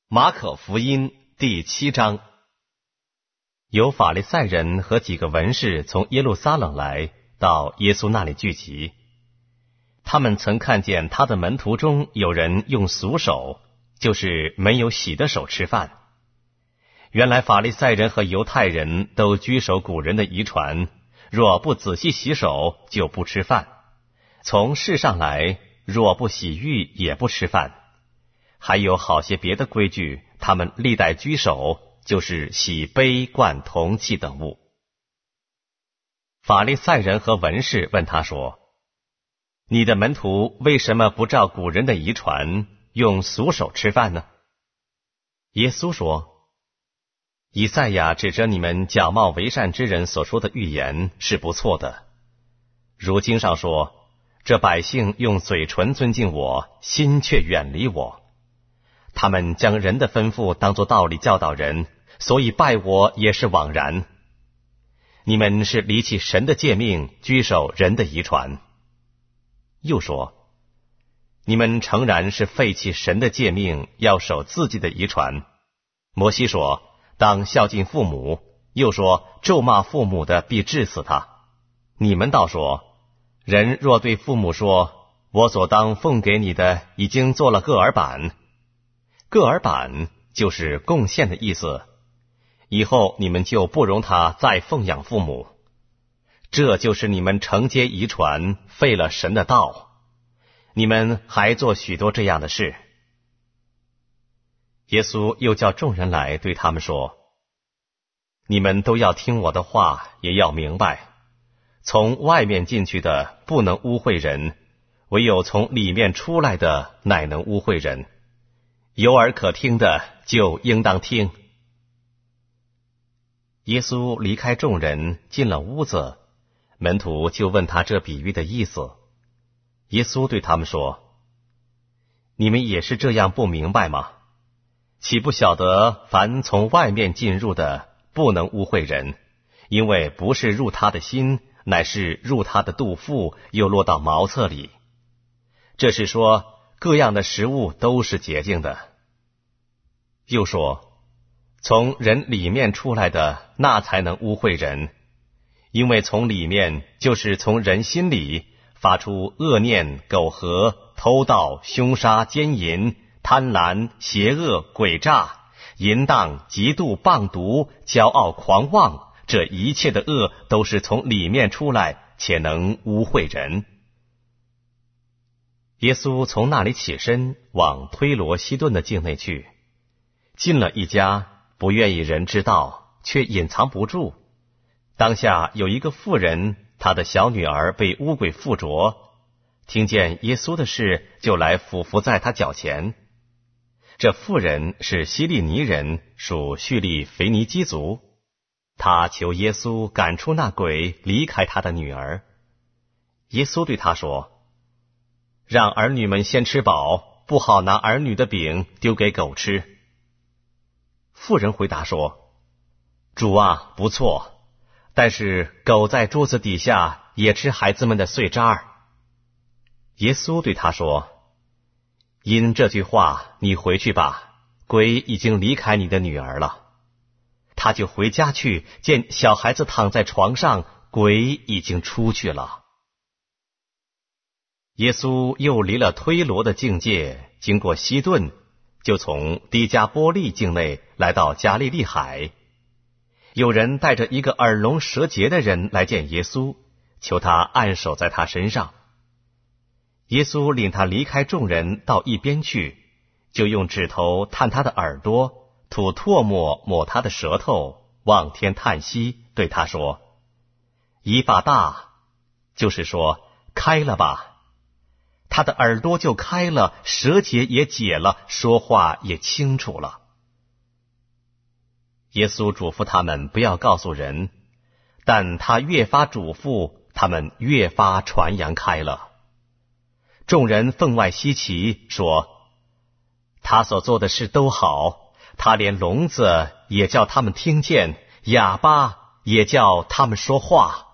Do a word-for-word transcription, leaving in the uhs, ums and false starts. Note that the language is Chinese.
马可福音第七章。有法利赛人和几个文士从耶路撒冷来到耶稣那里聚集，他们曾看见他的门徒中有人用俗手，就是没有洗的手吃饭。原来法利赛人和犹太人都居守古人的遗传，若不仔细洗手就不吃饭，从世上来若不洗浴也不吃饭，还有好些别的规矩，他们历代居守，就是洗杯罐铜器等物。法利赛人和文士问他说，你的门徒为什么不照古人的遗传，用俗手吃饭呢？耶稣说，以赛亚指着你们假冒为善之人所说的预言是不错的。如经上说，这百姓用嘴唇尊敬我，心却远离我。他们将人的吩咐当作道理教导人，所以拜我也是枉然。你们是离弃神的诫命，居守人的遗传。又说，你们诚然是废弃神的诫命，要守自己的遗传。摩西说，当孝敬父母，又说，咒骂父母的必治死他。你们倒说，人若对父母说，我所当奉给你的已经做了个耳板，个耳板就是贡献的意思，以后你们就不容他再奉养父母。这就是你们承接遗传，废了神的道。你们还做许多这样的事。耶稣又叫众人来对他们说，你们都要听我的话，也要明白，从外面进去的不能污秽人，唯有从里面出来的乃能污秽人。有耳可听的就应当听。耶稣离开众人，进了屋子，门徒就问他这比喻的意思。耶稣对他们说，你们也是这样不明白吗？岂不晓得凡从外面进入的不能污秽人，因为不是入他的心，乃是入他的肚腹，又落到茅厕里。这是说各样的食物都是洁净的。又说，从人里面出来的，那才能污秽人，因为从里面就是从人心里发出恶念、苟合、偷盗、凶杀、奸淫、贪婪、邪恶、诡诈、淫荡、嫉妒、谤毒、骄傲、狂妄，这一切的恶都是从里面出来，且能污秽人。耶稣从那里起身，往推罗西顿的境内去，进了一家，不愿意人知道，却隐藏不住。当下有一个妇人，她的小女儿被污鬼附着，听见耶稣的事，就来俯伏在他脚前。这妇人是希利尼人，属叙利腓尼基族。她求耶稣赶出那鬼，离开她的女儿。耶稣对她说，让儿女们先吃饱，不好拿儿女的饼丢给狗吃。妇人回答说，主啊，不错，但是狗在桌子底下也吃孩子们的碎渣儿。耶稣对他说，因这句话你回去吧，鬼已经离开你的女儿了。他就回家去，见小孩子躺在床上，鬼已经出去了。耶稣又离了推罗的境界，经过西顿，就从低加波利境内来到加利利海。有人带着一个耳聋舌结的人来见耶稣，求他按手在他身上。耶稣领他离开众人到一边去，就用指头探他的耳朵，吐唾沫抹他的舌头，望天叹息，对他说，以法大，就是说开了吧。他的耳朵就开了，舌结也解了，说话也清楚了。耶稣嘱咐他们不要告诉人，但他越发嘱咐，他们越发传扬开了。众人分外稀奇，说，他所做的事都好，他连聋子也叫他们听见，哑巴也叫他们说话。